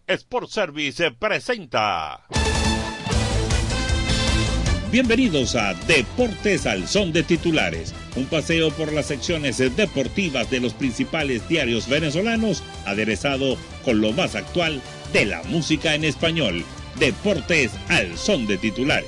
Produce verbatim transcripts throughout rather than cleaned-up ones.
Sport Service presenta. Bienvenidos a Deportes al Son de Titulares, un paseo por las secciones deportivas de los principales diarios venezolanos, aderezado con lo más actual de la música en español. Deportes al Son de Titulares.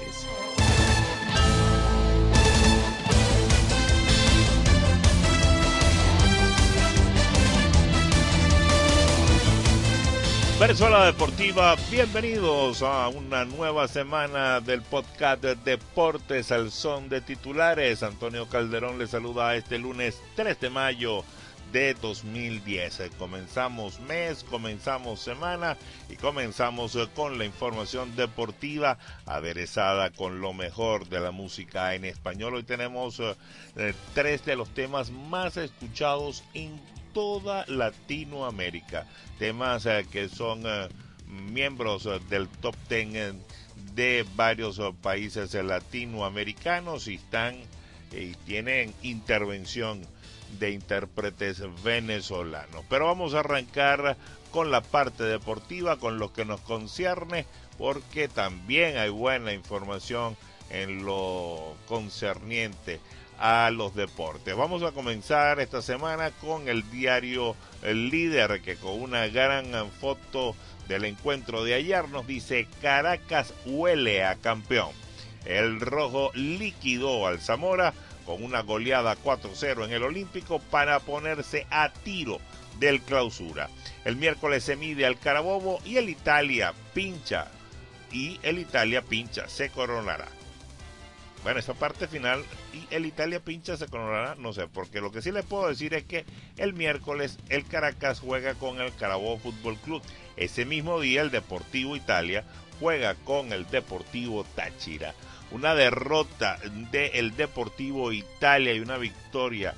Venezuela Deportiva, bienvenidos a una nueva semana del podcast de Deportes al Son de Titulares. Antonio Calderón les saluda este lunes tres de mayo de dos mil diez. Comenzamos mes, comenzamos semana y comenzamos con la información deportiva aderezada con lo mejor de la música en español. Hoy tenemos eh, tres de los temas más escuchados en toda Latinoamérica, temas eh, que son eh, miembros eh, del top ten eh, de varios eh, países eh, latinoamericanos y están y eh, tienen intervención de intérpretes venezolanos. Pero vamos a arrancar con la parte deportiva, con lo que nos concierne, porque también hay buena información en lo concerniente a los deportes. Vamos a comenzar esta semana con el diario El Líder, que con una gran foto del encuentro de ayer nos dice: Caracas huele a campeón. El rojo liquidó al Zamora con una goleada cuatro cero en el Olímpico para ponerse a tiro del Clausura. El miércoles se mide al Carabobo y el Italia pincha y el Italia pincha se coronará. Bueno, esa parte final, y el Italia pincha se coronará, no sé, porque lo que sí les puedo decir es que el miércoles el Caracas juega con el Carabobo Fútbol Club. Ese mismo día el Deportivo Italia juega con el Deportivo Táchira. Una derrota del Deportivo Italia y una victoria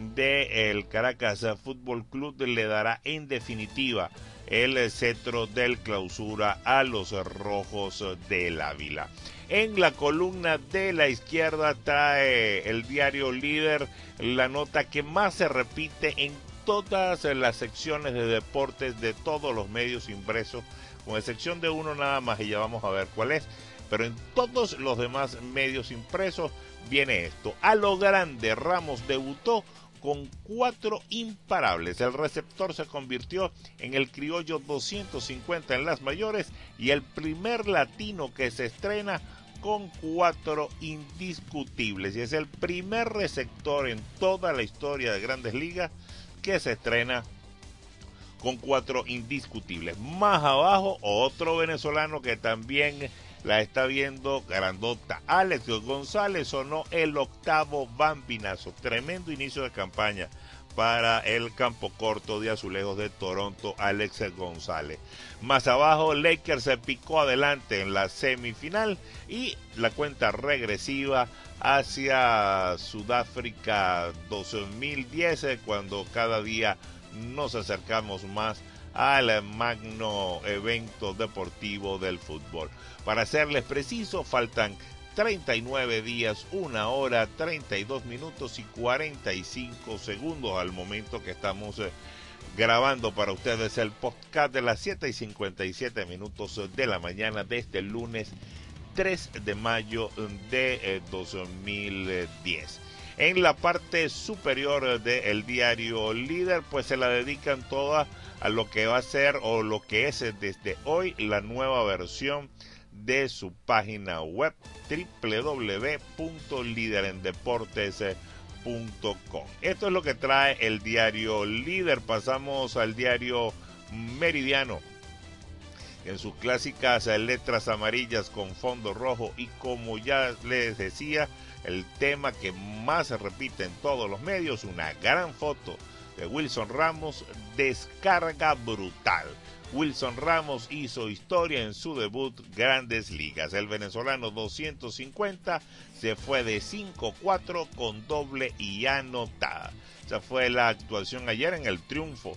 del Caracas Fútbol Club le dará en definitiva el cetro del Clausura a los rojos del Ávila. En la columna de la izquierda trae el diario Líder la nota que más se repite en todas las secciones de deportes de todos los medios impresos, con excepción de uno nada más, y ya vamos a ver cuál es. Pero en todos los demás medios impresos viene esto: a lo grande, Ramos debutó con cuatro imparables. El receptor se convirtió en el criollo doscientos cincuenta en las mayores y el primer latino que se estrena con cuatro indiscutibles. Y es el primer receptor en toda la historia de Grandes Ligas que se estrena con cuatro indiscutibles. Más abajo, otro venezolano que también la está viendo grandota. Alex González sonó el octavo bambinazo. Tremendo inicio de campaña para el campo corto de Azulejos de Toronto, Alex González. Más abajo, Lakers se picó adelante en la semifinal y la cuenta regresiva hacia Sudáfrica dos mil diez, cuando cada día nos acercamos más al magno evento deportivo del fútbol. Para serles preciso, faltan treinta y nueve días, una hora, treinta y dos minutos y cuarenta y cinco segundos al momento que estamos eh, grabando para ustedes el podcast de las siete y cincuenta y siete minutos de la mañana de este lunes tres de mayo de eh, dos mil diez. En la parte superior del diario Líder, pues se la dedican toda a lo que va a ser o lo que es desde hoy la nueva versión de su página web doble u doble u doble u punto liderendeportes punto com. Esto es lo que trae el diario Líder. Pasamos al diario Meridiano. En sus clásicas letras amarillas con fondo rojo y, como ya les decía, el tema que más se repite en todos los medios, una gran foto de Wilson Ramos, descarga brutal. Wilson Ramos hizo historia en su debut Grandes Ligas. El venezolano doscientos cincuenta se fue de cinco cuatro con doble y anotada. Esa fue la actuación ayer en el triunfo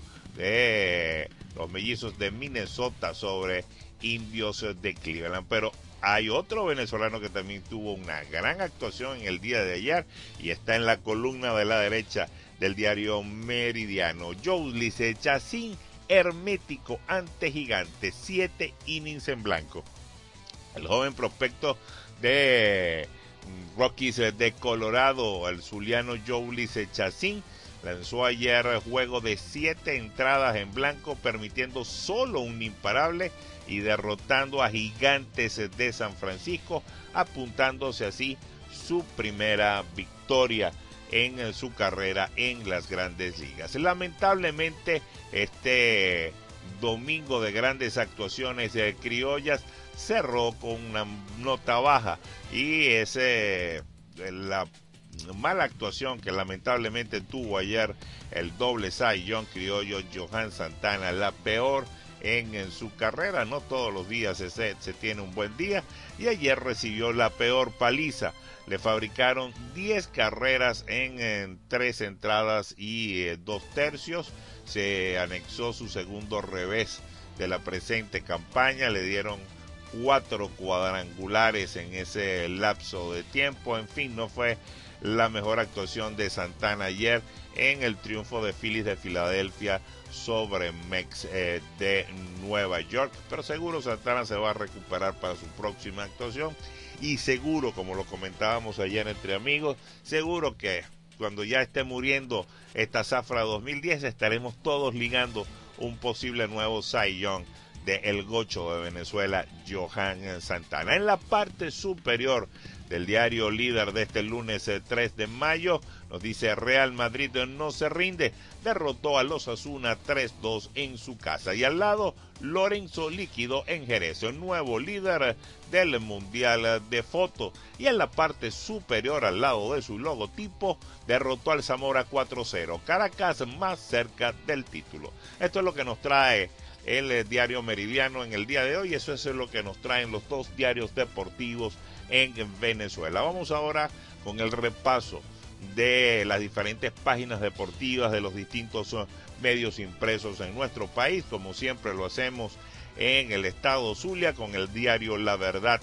de los mellizos de Minnesota sobre Indios de Cleveland. Pero hay otro venezolano que también tuvo una gran actuación en el día de ayer y está en la columna de la derecha del diario Meridiano. Youslis Chacín hermético ante Gigantes, siete innings en blanco. El joven prospecto de Rockies de Colorado, el zuliano Jhoulys Chacín, lanzó ayer juego de siete entradas en blanco, permitiendo solo un imparable y derrotando a Gigantes de San Francisco, apuntándose así su primera victoria en su carrera en las Grandes Ligas. Lamentablemente, este domingo de grandes actuaciones de criollas cerró con una nota baja, y ese la mala actuación que lamentablemente tuvo ayer el doble Cy Young criollo Johan Santana, la peor en, en su carrera. No todos los días se, se tiene un buen día, y ayer recibió la peor paliza. Le fabricaron diez carreras en, en tres entradas y eh, dos tercios. Se anexó su segundo revés de la presente campaña. Le dieron cuatro cuadrangulares en ese lapso de tiempo. En fin, no fue la mejor actuación de Santana ayer en el triunfo de Phillies de Filadelfia sobre Mex eh, de Nueva York, pero seguro Santana se va a recuperar para su próxima actuación, y seguro, como lo comentábamos ayer entre amigos, seguro que cuando ya esté muriendo esta zafra dos mil diez estaremos todos ligando un posible nuevo Cy Young de El Gocho de Venezuela, Johan Santana. En la parte superior del diario Líder de este lunes tres de mayo, nos dice: Real Madrid no se rinde, derrotó a los Osasuna tres dos en su casa. Y al lado, Lorenzo líquido en Jerez, el nuevo líder del Mundial de Foto. Y en la parte superior, al lado de su logotipo, derrotó al Zamora cuatro cero. Caracas más cerca del título. Esto es lo que nos trae el diario Meridiano en el día de hoy. Eso es lo que nos traen los dos diarios deportivos en Venezuela. Vamos ahora con el repaso de las diferentes páginas deportivas de los distintos medios impresos en nuestro país, como siempre lo hacemos en el estado Zulia con el diario La Verdad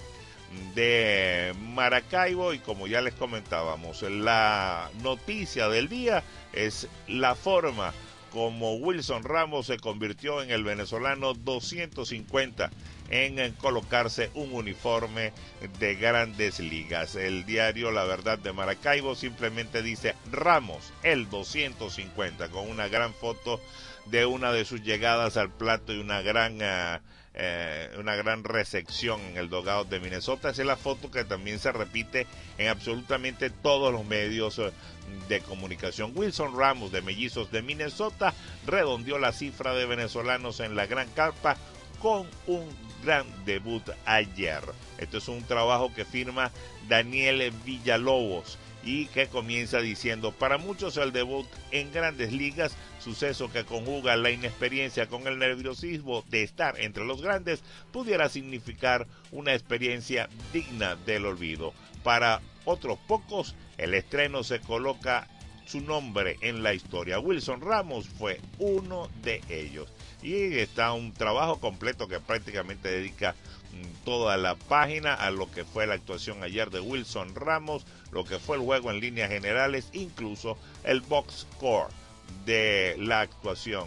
de Maracaibo. Y como ya les comentábamos, la noticia del día es la forma como Wilson Ramos se convirtió en el venezolano doscientos cincuenta en colocarse un uniforme de Grandes Ligas. El diario La Verdad de Maracaibo simplemente dice: Ramos, el doscientos cincuenta, con una gran foto de una de sus llegadas al plato y una gran uh, eh, una gran recepción en el dugout de Minnesota. Esa es la foto que también se repite en absolutamente todos los medios uh, de comunicación. Wilson Ramos, de Mellizos de Minnesota, redondeó la cifra de venezolanos en la Gran Carpa con un gran debut ayer. Esto es un trabajo que firma Daniel Villalobos y que comienza diciendo: para muchos el debut en Grandes Ligas, suceso que conjuga la inexperiencia con el nerviosismo de estar entre los grandes, pudiera significar una experiencia digna del olvido. Para otros pocos, el estreno se coloca su nombre en la historia. Wilson Ramos fue uno de ellos. Y está un trabajo completo que prácticamente dedica toda la página a lo que fue la actuación ayer de Wilson Ramos, lo que fue el juego en líneas generales, incluso el box score de la actuación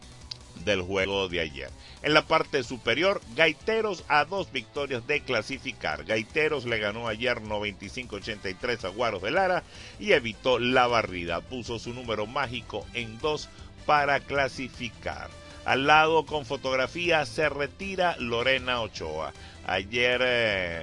del juego de ayer. En la parte superior, Gaiteros a dos victorias de clasificar. Gaiteros le ganó ayer noventa y cinco a ochenta y tres a Guaros de Lara y evitó la barrida. Puso su número mágico en dos para clasificar. Al lado, con fotografía, se retira Lorena Ochoa. Ayer eh,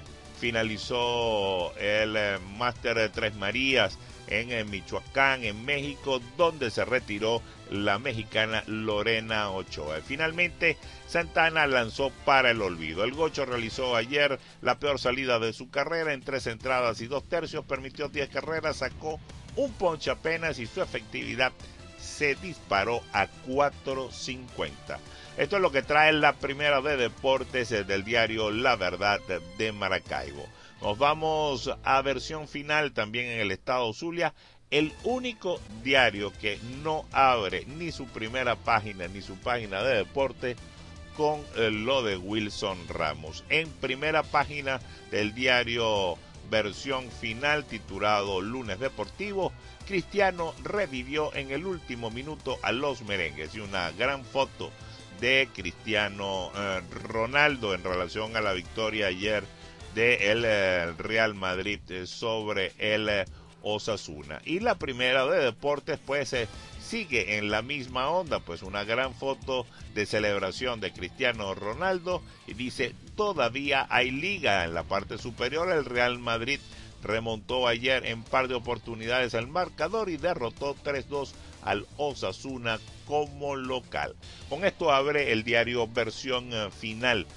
finalizó el eh, Máster de Tres Marías en, en Michoacán, en México, donde se retiró la mexicana Lorena Ochoa. Finalmente, Santana lanzó para el olvido. El Gocho realizó ayer la peor salida de su carrera en tres entradas y dos tercios, permitió diez carreras, sacó un ponche apenas y su efectividad se disparó a cuatro cincuenta. Esto es lo que trae la primera de deportes del diario La Verdad de Maracaibo. Nos vamos a versión final también en el estado Zulia, el único diario que no abre ni su primera página ni su página de deporte con lo de Wilson Ramos. En primera página del diario versión final, titulado Lunes Deportivo, Cristiano revivió en el último minuto a los merengues, y una gran foto de Cristiano eh, Ronaldo en relación a la victoria ayer del de Real Madrid eh, sobre el eh, Osasuna. Y la primera de deportes pues eh, sigue en la misma onda, pues una gran foto de celebración de Cristiano Ronaldo y dice: todavía hay liga. En la parte superior el Real Madrid remontó ayer en par de oportunidades al marcador y derrotó tres dos al Osasuna como local. Con esto abre el diario Versión Final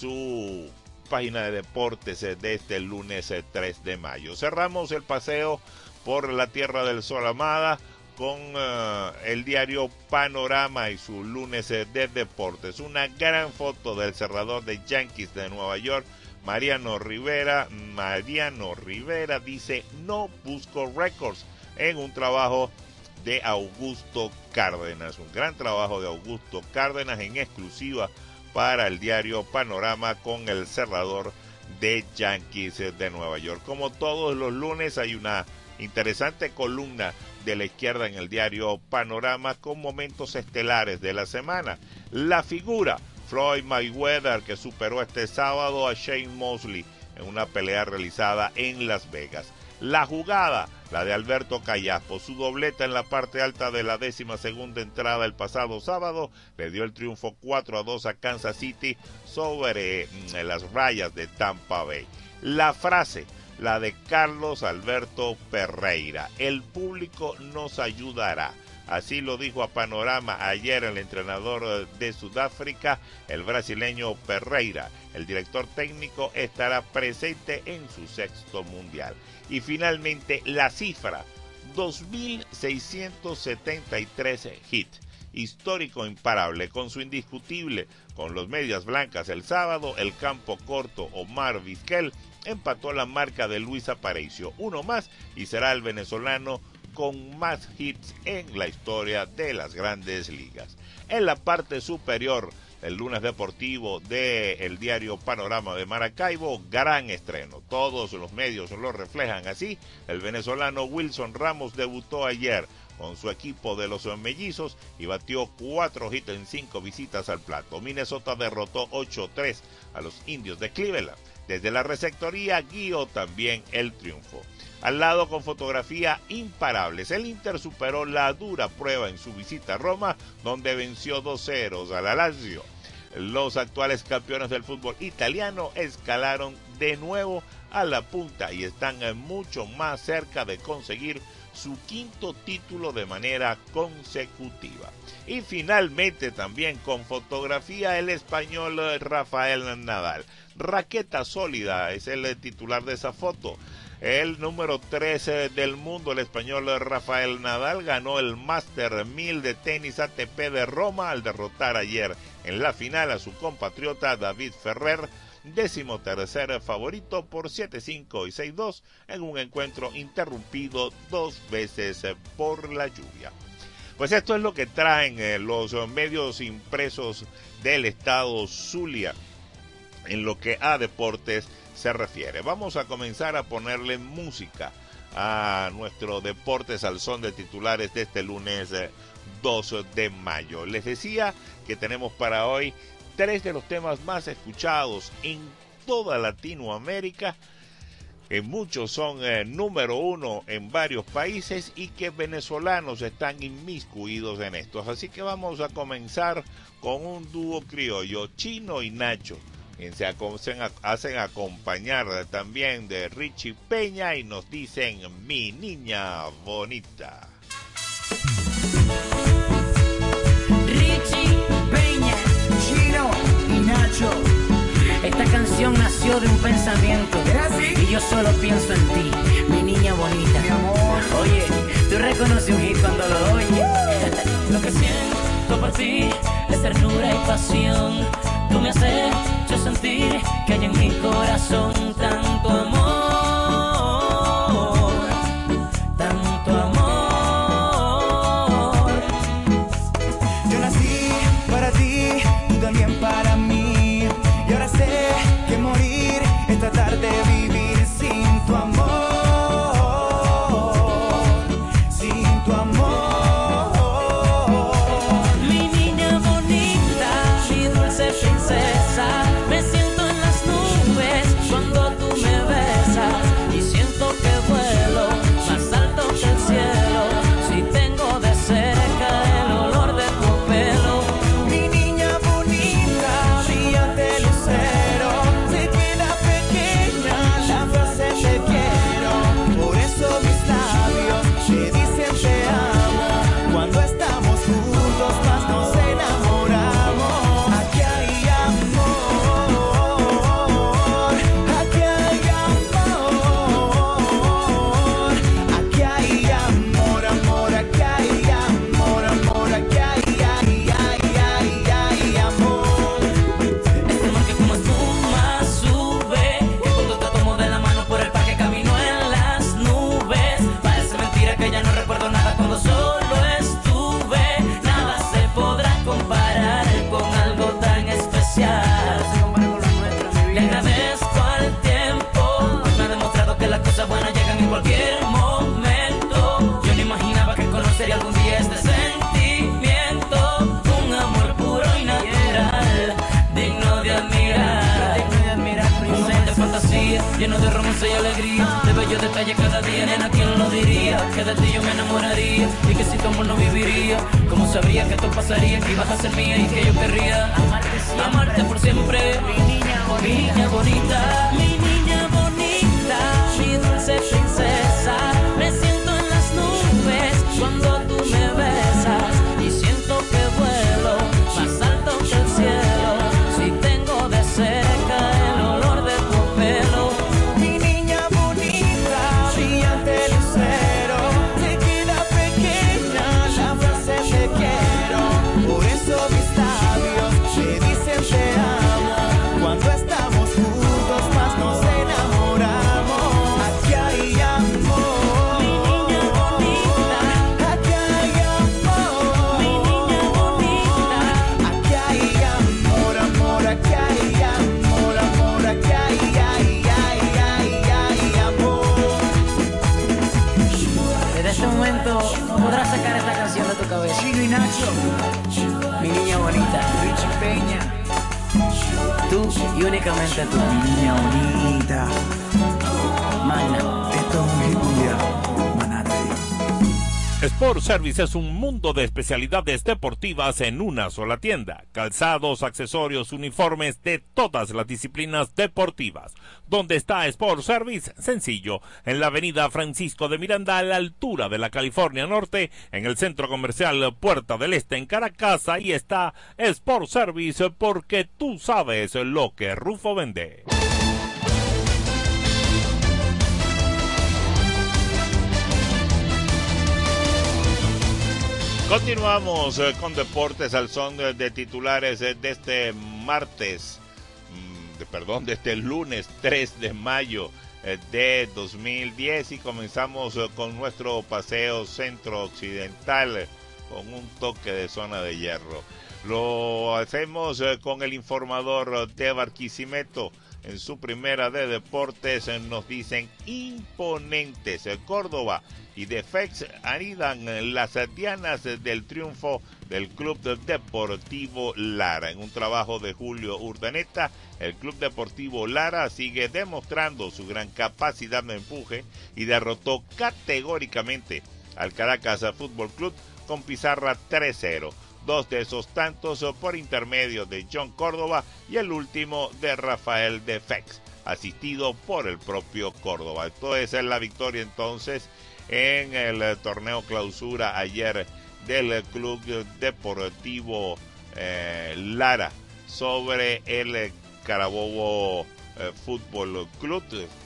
su página de deportes de este lunes tres de mayo. Cerramos el paseo por la Tierra del Sol amada con uh, el diario Panorama y su lunes de deportes. Una gran foto del cerrador de Yankees de Nueva York, Mariano Rivera. Mariano Rivera dice: no busco récords, en un trabajo de Augusto Cárdenas. Un gran trabajo de Augusto Cárdenas en exclusiva para el diario Panorama con el cerrador de Yankees de Nueva York. Como todos los lunes hay una interesante columna de la izquierda en el diario Panorama con momentos estelares de la semana. La figura Floyd Mayweather, que superó este sábado a Shane Mosley en una pelea realizada en Las Vegas. La jugada, la de Alberto Callaspo, su dobleta en la parte alta de la décima segunda entrada el pasado sábado, le dio el triunfo cuatro a dos a Kansas City sobre eh, las rayas de Tampa Bay. La frase, la de Carlos Alberto Pereira: el público nos ayudará. Así lo dijo a Panorama ayer el entrenador de Sudáfrica, el brasileño Pereira. El director técnico estará presente en su sexto mundial. Y finalmente la cifra, dos mil seiscientos setenta y tres hits. Histórico imparable, con su indiscutible con los medias blancas el sábado. El campo corto Omar Vizquel empató la marca de Luis Aparicio, uno más, y será el venezolano con más hits en la historia de las grandes ligas. En la parte superior, el lunes deportivo del diario Panorama de Maracaibo, gran estreno. Todos los medios lo reflejan así. El venezolano Wilson Ramos debutó ayer con su equipo de los mellizos y batió cuatro hits en cinco visitas al plato. Minnesota derrotó ocho tres a los indios de Cleveland. Desde la receptoría guió también el triunfo. Al lado, con fotografía imparables, el Inter superó la dura prueba en su visita a Roma, donde venció dos ceros a la Lazio. Los actuales campeones del fútbol italiano escalaron de nuevo a la punta y están mucho más cerca de conseguir su quinto título de manera consecutiva. Y finalmente, también con fotografía, el español Rafael Nadal. Raqueta sólida es el titular de esa foto. El número trece del mundo, el español Rafael Nadal, ganó el Master mil de tenis A T P de Roma al derrotar ayer en la final a su compatriota David Ferrer, décimo tercer favorito, por siete cinco y seis dos en un encuentro interrumpido dos veces por la lluvia. Pues esto es lo que traen eh, los medios impresos del estado Zulia en lo que a deportes se refiere. Vamos a comenzar a ponerle música a nuestro Deportes al Son de titulares de este lunes eh, dos de mayo. Les decía que tenemos para hoy tres de los temas más escuchados en toda Latinoamérica, que muchos son eh, número uno en varios países y que venezolanos están inmiscuidos en estos. Así que vamos a comenzar con un dúo criollo, Chino y Nacho, quien se hacen acompañar también de Richie Peña y nos dicen Mi Niña Bonita. Richie Peña, Chino y Nacho. Esta canción nació de un pensamiento y yo solo pienso en ti, mi niña bonita. Mi amor. Oye, tú reconoces un hit cuando lo oyes. Lo que siento por ti es ternura y pasión. Tú me has hecho sentir que hay en mi corazón tanto amor, tanto amor. Yo nací para ti, tú también para mí. Y ahora sé que morir es tratar de vivir sin tu amor, sin tu amor. Mi niña bonita. lleno de romance y alegría, de bellos detalles cada día, nena, ¿quién lo diría? Que de ti yo me enamoraría y que sin tu amor no viviría. ¿Cómo sabría que esto pasaría? Que ibas a ser mía y que yo querría amarte siempre, amarte por siempre. Mi niña bonita, mi niña bonita, mi niña bonita, mi dulce princesa. Me siento en las nubes cuando tú me besas y siento que vuelo más alto que el cielo. Si tengo de cerca el olor de tu pelo. Mi niña bonita, brillante lucero, te queda pequeña la frase te quiero. Por eso mis labios me dicen te amo. Cuando estamos juntos más nos enamoramos. Aquí hay amor. Mi niña bonita, Aquí hay amor. mi niña bonita. Aquí hay amor, amor, aquí hay amor, amor, aquí hay, ay, ay, ay, ay, amor. Desde este momento podrás sacar esta canción de tu cabeza. Chino y Nacho, Mi niña bonita, Richie Peña, tú y únicamente tú. mi niña bonita. Magna. Esto es un hit mundial, Manate. Sport Service es un mundo de especialidades deportivas en una sola tienda. Calzados, accesorios, uniformes de todas las disciplinas deportivas. ¿Dónde está Sport Service? Sencillo, en la avenida Francisco de Miranda, a la altura de la California Norte, en el centro comercial Puerta del Este en Caracas. Ahí está Sport Service, porque tú sabes lo que Rufo vende. Continuamos eh, con Deportes al son de, de titulares eh, de este martes, mm, de, perdón, de este lunes tres de mayo eh, de dos mil diez, y comenzamos eh, con nuestro paseo centro-occidental eh, con un toque de zona de hierro. Lo hacemos eh, con el informador de Barquisimeto. En su primera de deportes eh, nos dicen imponentes. eh, Córdoba y Defex anidan las dianas del triunfo del Club Deportivo Lara. En un trabajo de Julio Urdaneta, el Club Deportivo Lara sigue demostrando su gran capacidad de empuje y derrotó categóricamente al Caracas Fútbol Club con pizarra tres cero. Dos de esos tantos por intermedio de John Córdoba y el último de Rafael Defex, asistido por el propio Córdoba. Esto es la victoria entonces en el torneo clausura ayer del Club Deportivo eh, Lara sobre el Carabobo eh, Fútbol Club.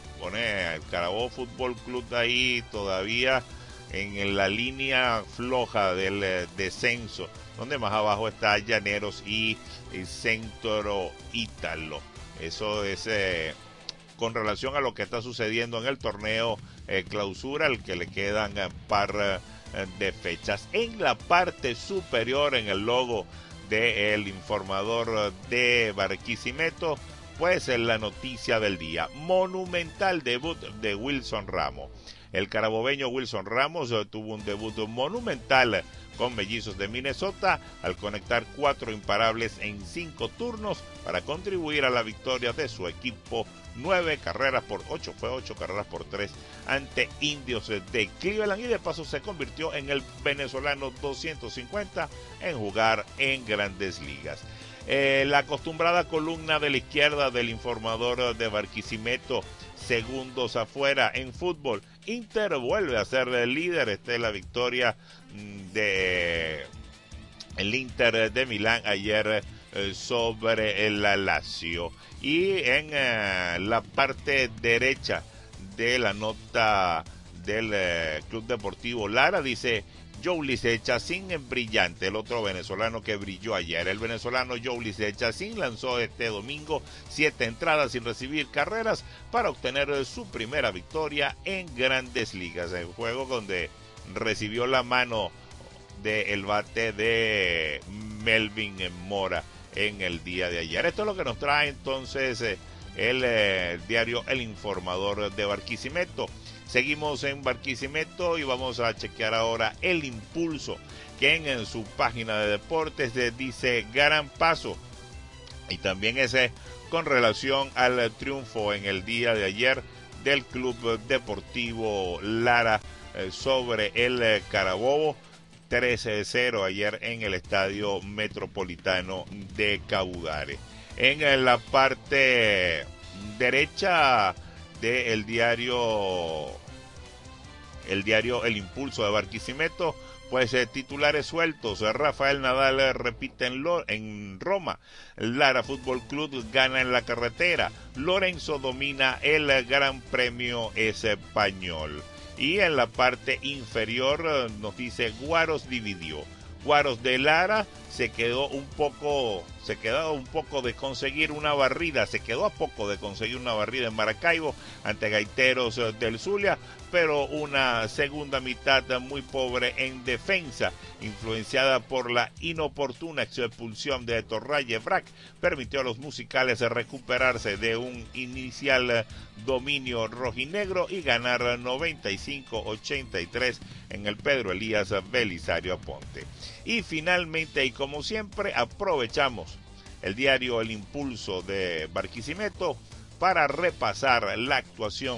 Pone el Carabobo Fútbol Club ahí todavía en la línea floja del eh, descenso, donde más abajo está Llaneros y el Centro Ítalo. Eso es eh, con relación a lo que está sucediendo en el torneo eh, clausura, al que le quedan eh, par eh, de fechas. En la parte superior, en el logo del informador de Barquisimeto, pues es la noticia del día: monumental debut de Wilson Ramos. El carabobeño Wilson Ramos eh, tuvo un debut monumental con Mellizos de Minnesota al conectar cuatro imparables en cinco turnos para contribuir a la victoria de su equipo. Nueve carreras por ocho, fue ocho carreras por tres ante Indios de Cleveland, y de paso se convirtió en el venezolano doscientos cincuenta en jugar en Grandes Ligas. Eh, la acostumbrada columna de la izquierda del informador de Barquisimeto: segundos afuera en fútbol. Inter vuelve a ser el líder. Esta es la victoria de el Inter de Milán ayer eh, sobre el Lazio. Y en eh, la parte derecha de la nota del eh, Club Deportivo Lara dice: Joulice Chacín es brillante, el otro venezolano que brilló ayer. El venezolano Joulice Chacín lanzó este domingo siete entradas sin recibir carreras para obtener su primera victoria en Grandes Ligas, en el juego donde recibió la mano del bate de Melvin Mora en el día de ayer. Esto es lo que nos trae entonces eh, el eh, diario El Informador de Barquisimeto. Seguimos en Barquisimeto y vamos a chequear ahora El Impulso, que en, en su página de deportes eh, dice: gran paso Y también ese con relación al triunfo en el día de ayer del Club Deportivo Lara eh, sobre el eh, Carabobo, trece a cero ayer en el Estadio Metropolitano de Cabudare. En eh, la parte derecha del diario, el diario El Impulso de Barquisimeto, pues eh, titulares sueltos. Rafael Nadal eh, repite en, Lo, en Roma. Lara Fútbol Club gana en la carretera. Lorenzo domina el eh, Gran Premio Español. Y en la parte inferior eh, nos dice Guaros dividió. Guaros de Lara se quedó un poco, se quedó un poco de conseguir una barrida, se quedó a poco de conseguir una barrida en Maracaibo ante Gaiteros del Zulia, pero una segunda mitad muy pobre en defensa, influenciada por la inoportuna expulsión de Torraye Brac, permitió a los musicales recuperarse de un inicial dominio rojinegro y ganar noventa y cinco a ochenta y tres en el Pedro Elías Belisario Aponte. Y finalmente, y como siempre, aprovechamos el diario El Impulso de Barquisimeto para repasar la actuación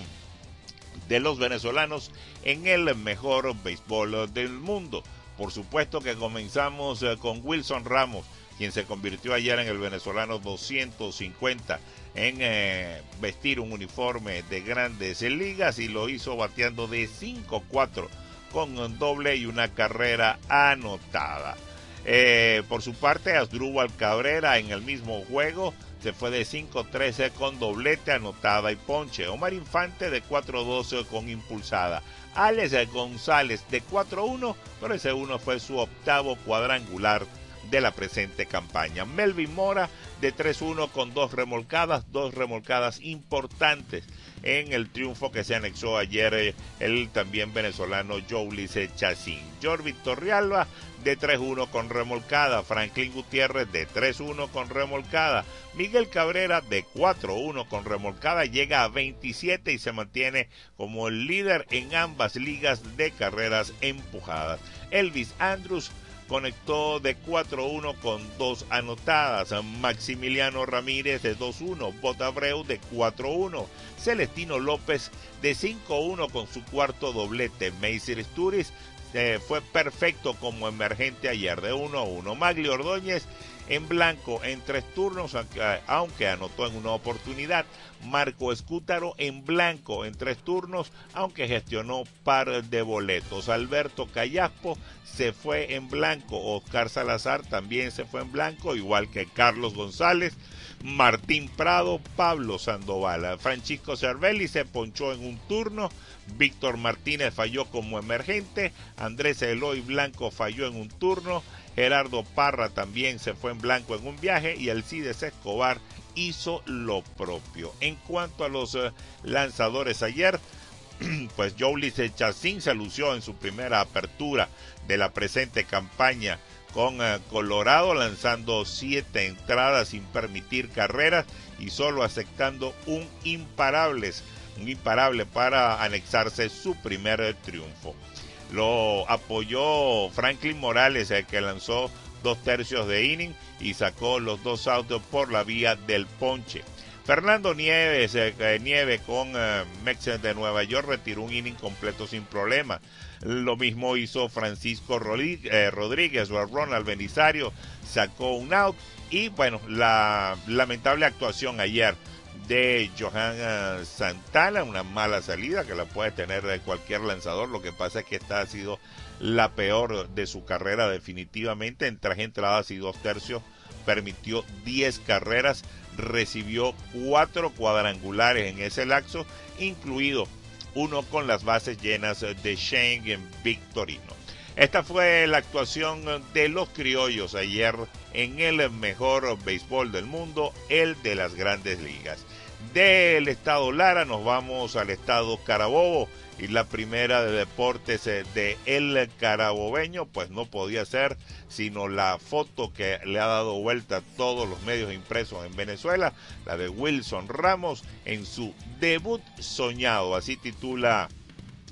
de los venezolanos en el mejor béisbol del mundo. Por supuesto que comenzamos con Wilson Ramos, quien se convirtió ayer en el venezolano doscientos cincuenta en eh, vestir un uniforme de Grandes Ligas, y lo hizo bateando de cinco cuatro con un doble y una carrera anotada. Eh, por su parte, Asdrúbal Cabrera en el mismo juego se fue de cinco trece con doblete, anotada y ponche. Omar Infante de cuatro doce con impulsada. Alex González de cuatro uno, pero ese uno fue su octavo cuadrangular de la presente campaña. Melvin Mora de tres uno con dos remolcadas, dos remolcadas importantes en el triunfo que se anexó ayer eh, el también venezolano Joulis Chacín. Jorvin Torrealba de tres uno con remolcada, Franklin Gutiérrez de tres uno con remolcada, Miguel Cabrera de cuatro uno con remolcada, llega a veintisiete y se mantiene como el líder en ambas ligas de carreras empujadas. Elvis Andrus conectó de cuatro uno con dos anotadas. Maximiliano Ramírez de dos uno. Botabreu de cuatro uno. Celestino López de cinco uno con su cuarto doblete. Macy Sturis eh, fue perfecto como emergente ayer de uno a uno. Magli Ordóñez en blanco en tres turnos, aunque anotó en una oportunidad. Marco Escútaro en blanco en tres turnos, aunque gestionó par de boletos. Alberto Callaspo se fue en blanco. Oscar Salazar también se fue en blanco, igual que Carlos González, Martín Prado, Pablo Sandoval. Francisco Cervelli se ponchó en un turno. Víctor Martínez falló como emergente. Andrés Eloy Blanco falló en un turno. Gerardo Parra también se fue en blanco en un viaje, y Alcides Escobar hizo lo propio. En cuanto a los uh, lanzadores ayer, pues Joulis Chacín se lució en su primera apertura de la presente campaña con uh, Colorado, lanzando siete entradas sin permitir carreras y solo aceptando un imparables, un imparable para anexarse su primer triunfo. Lo apoyó Franklin Morales, el que lanzó dos tercios de inning y sacó los dos outs por la vía del ponche. Fernando Nieves, eh, Nieve con eh, Mets de Nueva York, retiró un inning completo sin problema. Lo mismo hizo Francisco Rodríguez, eh, Rodríguez o Ronald Belisario, sacó un out. Y bueno, la lamentable actuación ayer de Johan Santana, una mala salida que la puede tener cualquier lanzador. Lo que pasa es que esta ha sido la peor de su carrera definitivamente. En tres entradas y dos tercios permitió diez carreras, recibió cuatro cuadrangulares en ese lapso, incluido uno con las bases llenas de Shane Victorino. Esta fue la actuación de los criollos ayer en el mejor béisbol del mundo, el de las Grandes Ligas. Del estado Lara nos vamos al estado Carabobo, y la primera de deportes de El Carabobeño pues no podía ser sino la foto que le ha dado vuelta a todos los medios impresos en Venezuela, la de Wilson Ramos en su debut soñado. Así titula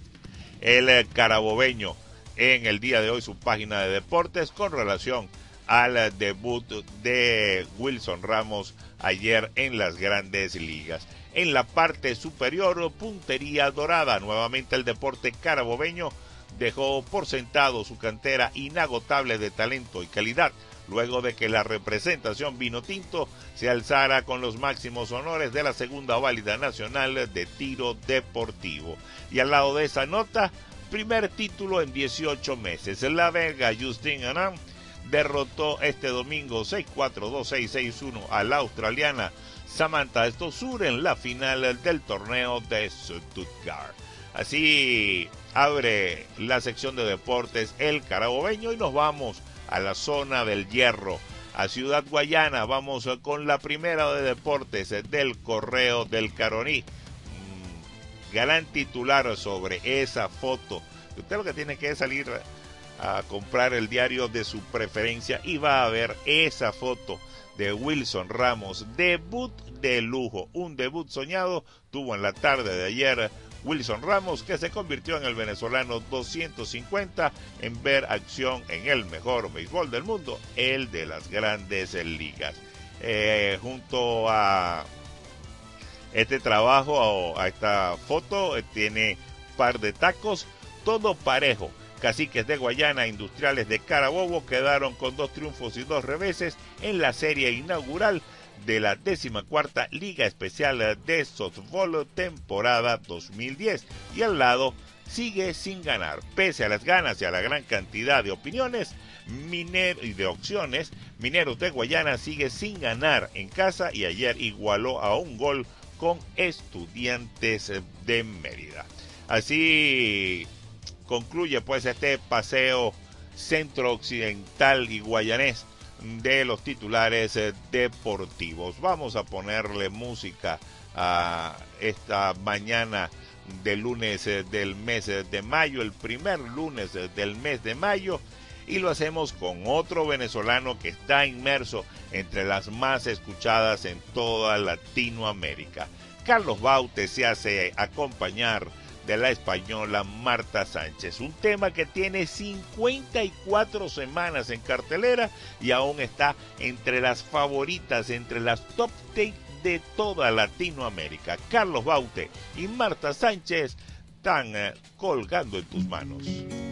El Carabobeño en el día de hoy su página de deportes con relación al debut de Wilson Ramos ayer en las Grandes Ligas. En la parte superior, Puntería Dorada. Nuevamente el Deporte Carabobeño dejó por sentado su cantera inagotable de talento y calidad, luego de que la representación Vinotinto se alzara con los máximos honores de la segunda válida nacional de tiro deportivo. Y al lado de esa nota, primer título en dieciocho meses. La belga Justine Henin derrotó este domingo seis cuatro, dos seis, seis uno a la australiana Samantha Stosur en la final del torneo de Stuttgart. Así abre la sección de deportes el carabobeño y nos vamos a la zona del Hierro, a Ciudad Guayana. Vamos con la primera de deportes del Correo del Caroní. Mm, gran titular sobre esa foto. Usted lo que tiene que es salir a comprar el diario de su preferencia y va a ver esa foto de Wilson Ramos. Debut de lujo, un debut soñado tuvo en la tarde de ayer Wilson Ramos, que se convirtió en el venezolano doscientos cincuenta en ver acción en el mejor béisbol del mundo, el de las Grandes Ligas. Eh, junto a este trabajo, a esta foto, eh, tiene par de tacos, todo parejo. Caciques de Guayana, Industriales de Carabobo quedaron con dos triunfos y dos reveses en la serie inaugural de la decimacuarta Liga Especial de Softball temporada dos mil diez. Y al lado sigue sin ganar. Pese a las ganas y a la gran cantidad de opiniones Minero y de opciones, Mineros de Guayana sigue sin ganar en casa y ayer igualó a un gol con Estudiantes de Mérida. Así concluye pues este paseo centro-occidental y guayanés de los titulares eh, deportivos. Vamos a ponerle música a esta mañana de lunes eh, del mes eh, de mayo, el primer lunes eh, del mes de mayo, y lo hacemos con otro venezolano que está inmerso entre las más escuchadas en toda Latinoamérica. Carlos Baute se hace acompañar de la española Marta Sánchez, un tema que tiene cincuenta y cuatro semanas en cartelera y aún está entre las favoritas, entre las top diez de toda Latinoamérica. Carlos Baute y Marta Sánchez están eh, colgando en tus manos.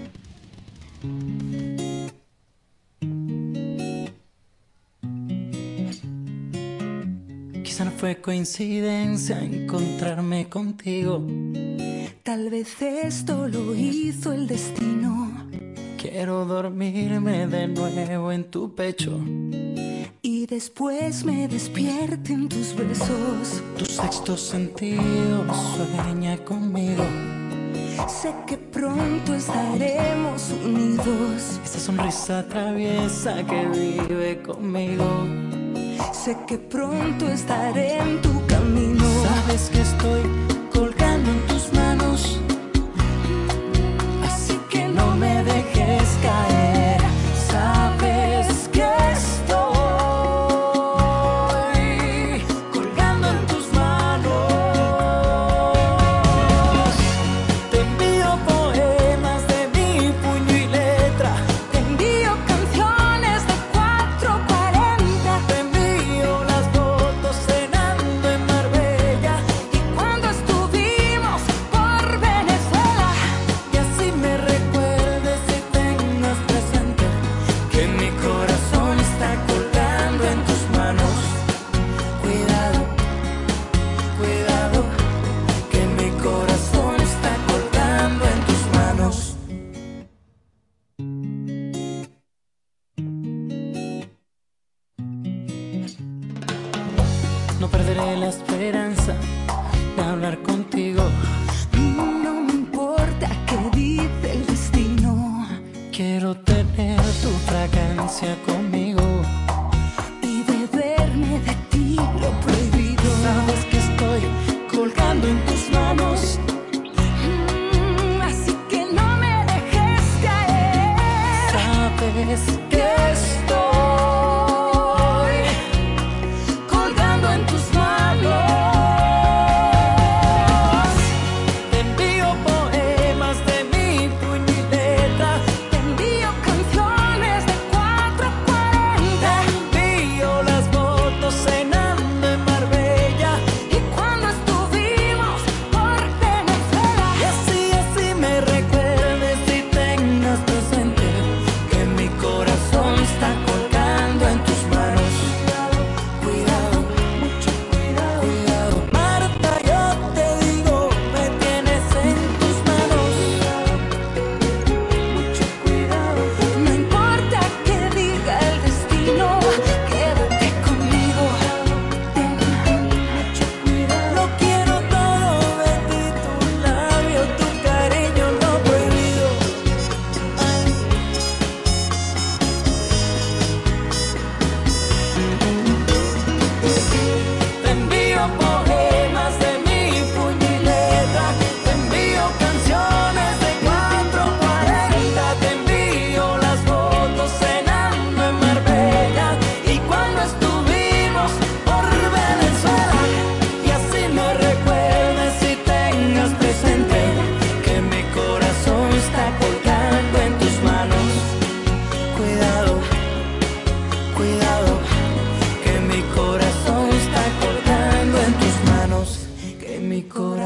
Quizá no fue coincidencia encontrarme contigo. Tal vez esto lo hizo el destino. Quiero dormirme de nuevo en tu pecho y después me despierte en tus besos. Tu sexto sentido sueña conmigo. Sé que pronto estaremos unidos. Esa sonrisa traviesa que vive conmigo. Sé que pronto estaré en tu camino. Sabes que estoy colgando en tus manos, así que no me dejes caer. Sabes que estoy colgando en tus manos. Te envío poemas de mi puño y letra. Te envío canciones de cuatro cuarenta. Te envío las fotos cenando en Marbella y cuando estuvimos por Venezuela. Y así me recuerdes y tengas presente que mi corazón está colgando en tus manos. Cuidado, cuidado, que mi corazón está colgando en tus manos. No perderé la esperanza de hablar contigo. No me importa qué dice el destino. Quiero tener tu fragancia conmigo y beberme de ti lo prohibido. Sabes que estoy colgando en tus manos. Mm, así que no me dejes caer. Sabes que estoy colgando en tus manos. Te envío poemas de mi puño y letra. Te envío canciones de cuatro cuarenta.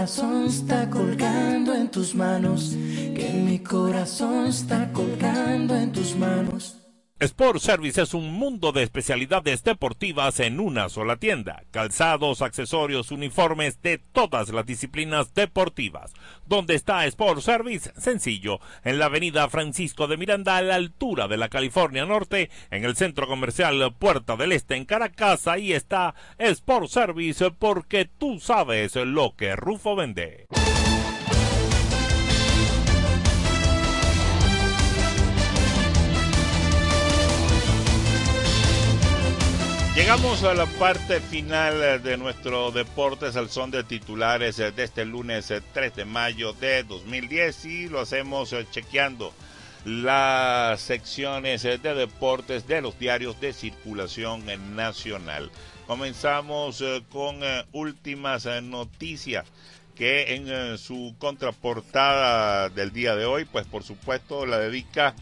corazón está colgando en tus manos, que mi corazón está colgando en tus manos. Sport Service es un mundo de especialidades deportivas en una sola tienda. Calzados, accesorios, uniformes de todas las disciplinas deportivas. ¿Dónde está Sport Service? Sencillo, en la avenida Francisco de Miranda, a la altura de la California Norte, en el centro comercial Puerta del Este en Caracas. Ahí está Sport Service, porque tú sabes lo que Rufo vende. Llegamos a la parte final de nuestro Deportes al Son de Titulares de este lunes tres de mayo de dos mil diez y lo hacemos chequeando las secciones de deportes de los diarios de circulación nacional. Comenzamos con últimas noticias que en su contraportada del día de hoy, pues por supuesto la dedica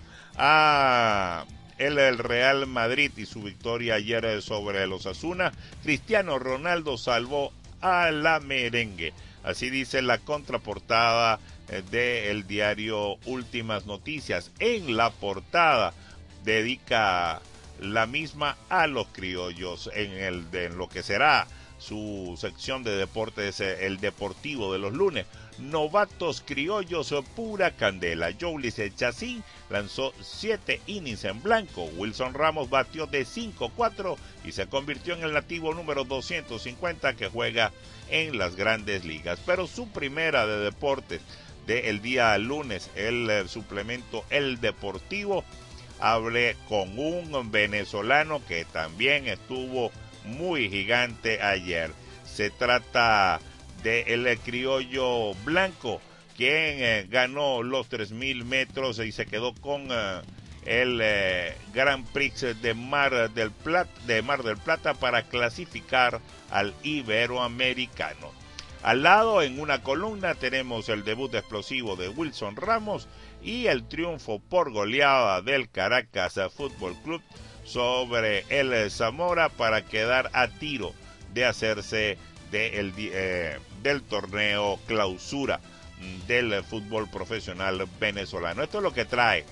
a el, el Real Madrid y su victoria ayer sobre el Osasuna. Cristiano Ronaldo salvó a la merengue. Así dice la contraportada del diario Últimas Noticias. En la portada dedica la misma a los criollos en, el, de, en lo que será su sección de deportes, el deportivo de los lunes. Novatos criollos, pura candela. Joulis Chacín lanzó siete innings en blanco. Wilson Ramos batió de cinco cuatro y se convirtió en el nativo número doscientos cincuenta que juega en las grandes ligas. Pero su primera de deportes del día lunes, el, el suplemento El Deportivo, hablé con un venezolano que también estuvo muy gigante ayer. Se trata de el criollo blanco, quien eh, ganó los tres mil metros y se quedó con eh, el eh, Grand Prix de Mar del Plata, de Mar del Plata para clasificar al Iberoamericano. Al lado, en una columna, tenemos el debut explosivo de Wilson Ramos y el triunfo por goleada del Caracas Fútbol Club sobre el Zamora para quedar a tiro de hacerse de el, eh, del torneo clausura del fútbol profesional venezolano. Esto es lo que trae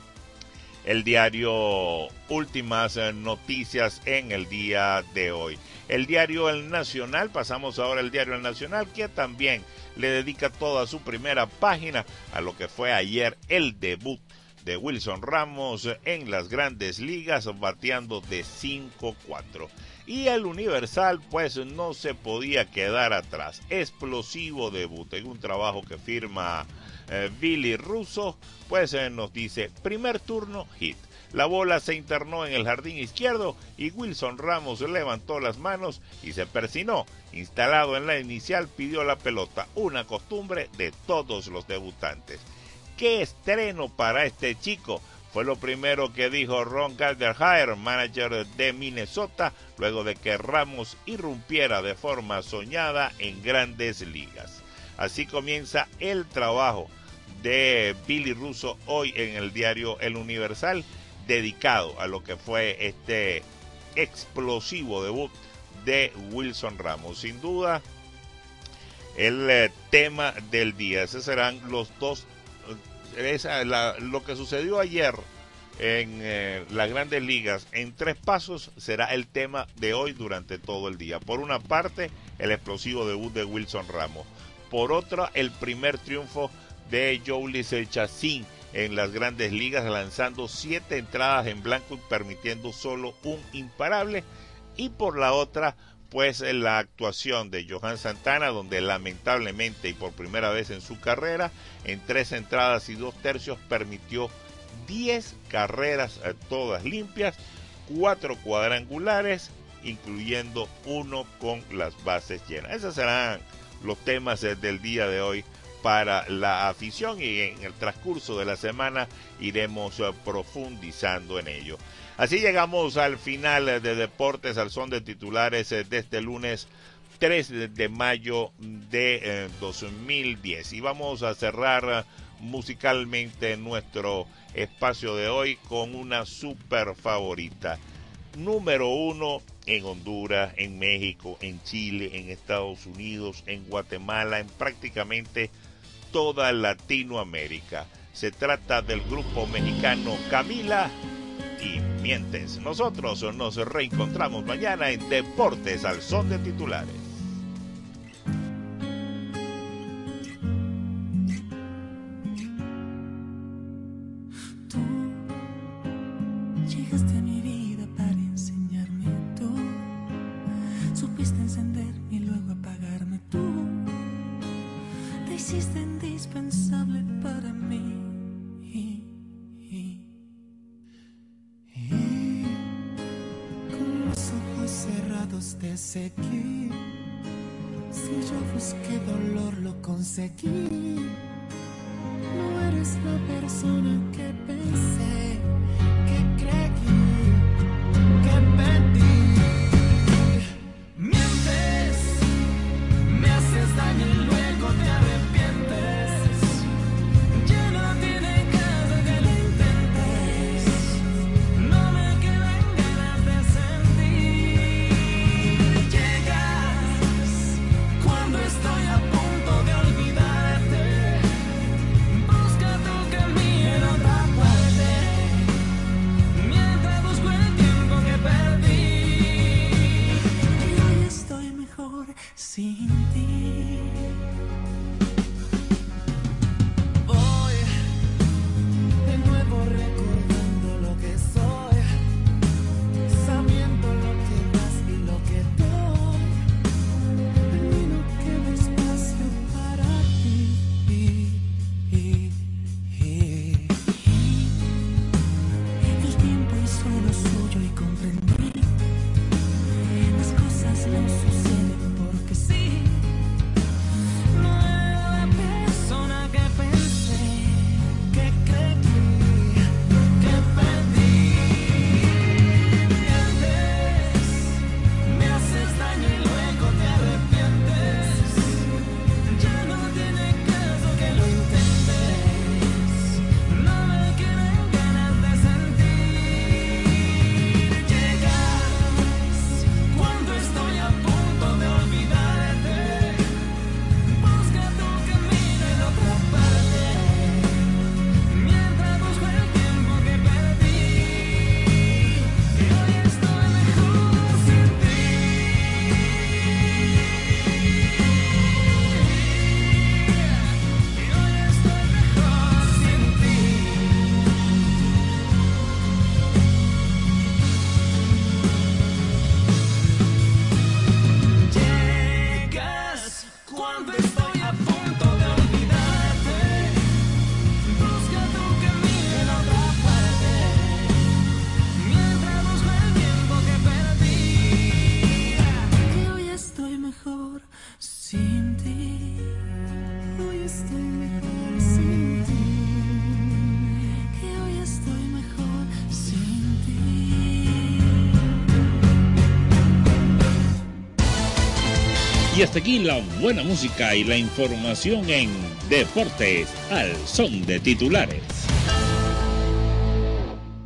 el diario Últimas Noticias en el día de hoy. El diario El Nacional, pasamos ahora al diario El Nacional, que también le dedica toda su primera página a lo que fue ayer el debut de Wilson Ramos en las grandes ligas, bateando de cinco cuatro. Y el Universal pues no se podía quedar atrás. Explosivo debut en un trabajo que firma eh, Billy Russo, pues eh, nos dice: primer turno, hit. La bola se internó en el jardín izquierdo y Wilson Ramos levantó las manos y se persinó. Instalado en la inicial, pidió la pelota, una costumbre de todos los debutantes. ¡Qué estreno para este chico! Fue lo primero que dijo Ron Gardenhire, manager de Minnesota, luego de que Ramos irrumpiera de forma soñada en grandes ligas. Así comienza el trabajo de Billy Russo hoy en el diario El Universal, dedicado a lo que fue este explosivo debut de Wilson Ramos. Sin duda, el eh, tema del día. Esos serán los dos. Esa, la, lo que sucedió ayer en eh, las grandes ligas en tres pasos será el tema de hoy durante todo el día. Por una parte, el explosivo debut de Wilson Ramos. Por otra, el primer triunfo de Joulis Chacín en las grandes ligas, lanzando siete entradas en blanco y permitiendo solo un imparable. Y por la otra, pues la actuación de Johan Santana, donde lamentablemente y por primera vez en su carrera, en tres entradas y dos tercios, permitió diez carreras, todas limpias, cuatro cuadrangulares, incluyendo uno con las bases llenas. Esos serán los temas del día de hoy para la afición y en el transcurso de la semana iremos profundizando en ello. Así llegamos al final de Deportes al Son de Titulares de este lunes tres de mayo de eh, dos mil diez. Y vamos a cerrar musicalmente nuestro espacio de hoy con una super favorita. Número uno en Honduras, en México, en Chile, en Estados Unidos, en Guatemala, en prácticamente toda Latinoamérica. Se trata del grupo mexicano Camila y Mientes. Nosotros nos reencontramos mañana en Deportes al Son de Titulares. Tú llegaste a mi vida para enseñarme, tú supiste encenderme y luego apagarme, tú te hiciste indispensable para mí. Y, y, y con los ojos cerrados te seguí. Si yo busqué dolor lo conseguí. No eres la persona que pensé, que creí, que pedí. Mientes, me haces daño y luego te arrepientes. Ya no tiene caso que lo intentes. No me quedan ganas de sentir. Llegas cuando estoy a punto de olvidarte. Busca tu camino en otra parte, mientras busco el tiempo que perdí. Y hoy estoy mejor sin ti. Voy de nuevo recordando lo que soy, sabiendo lo que das y lo que doy. Y no queda espacio para ti. El tiempo hizo lo suyo y comprendí. Las cosas no suceden porque sí. No era la persona que pensé, que creí, que perdí. Mientes, me haces daño y luego te arrepientes. Ya no tiene caso que lo intentes. No me quedan ganas de sentir. Llegas cuando estoy a punto de olvidarte. Busca tu camino en otra parte, mientras busco el tiempo que perdí. Y hoy estoy mejor sin ti. Y hoy estoy mejor sin ti. Llegas cuando estoy a punto de olvidarte. Busca tu camino en otra parte, mientras busco el tiempo que perdí. Que hoy estoy mejor sin ti. Hoy estoy mejor sin ti. Que hoy estoy mejor sin ti. Y hasta aquí la buena música y la información en Deportes al Son de Titulares.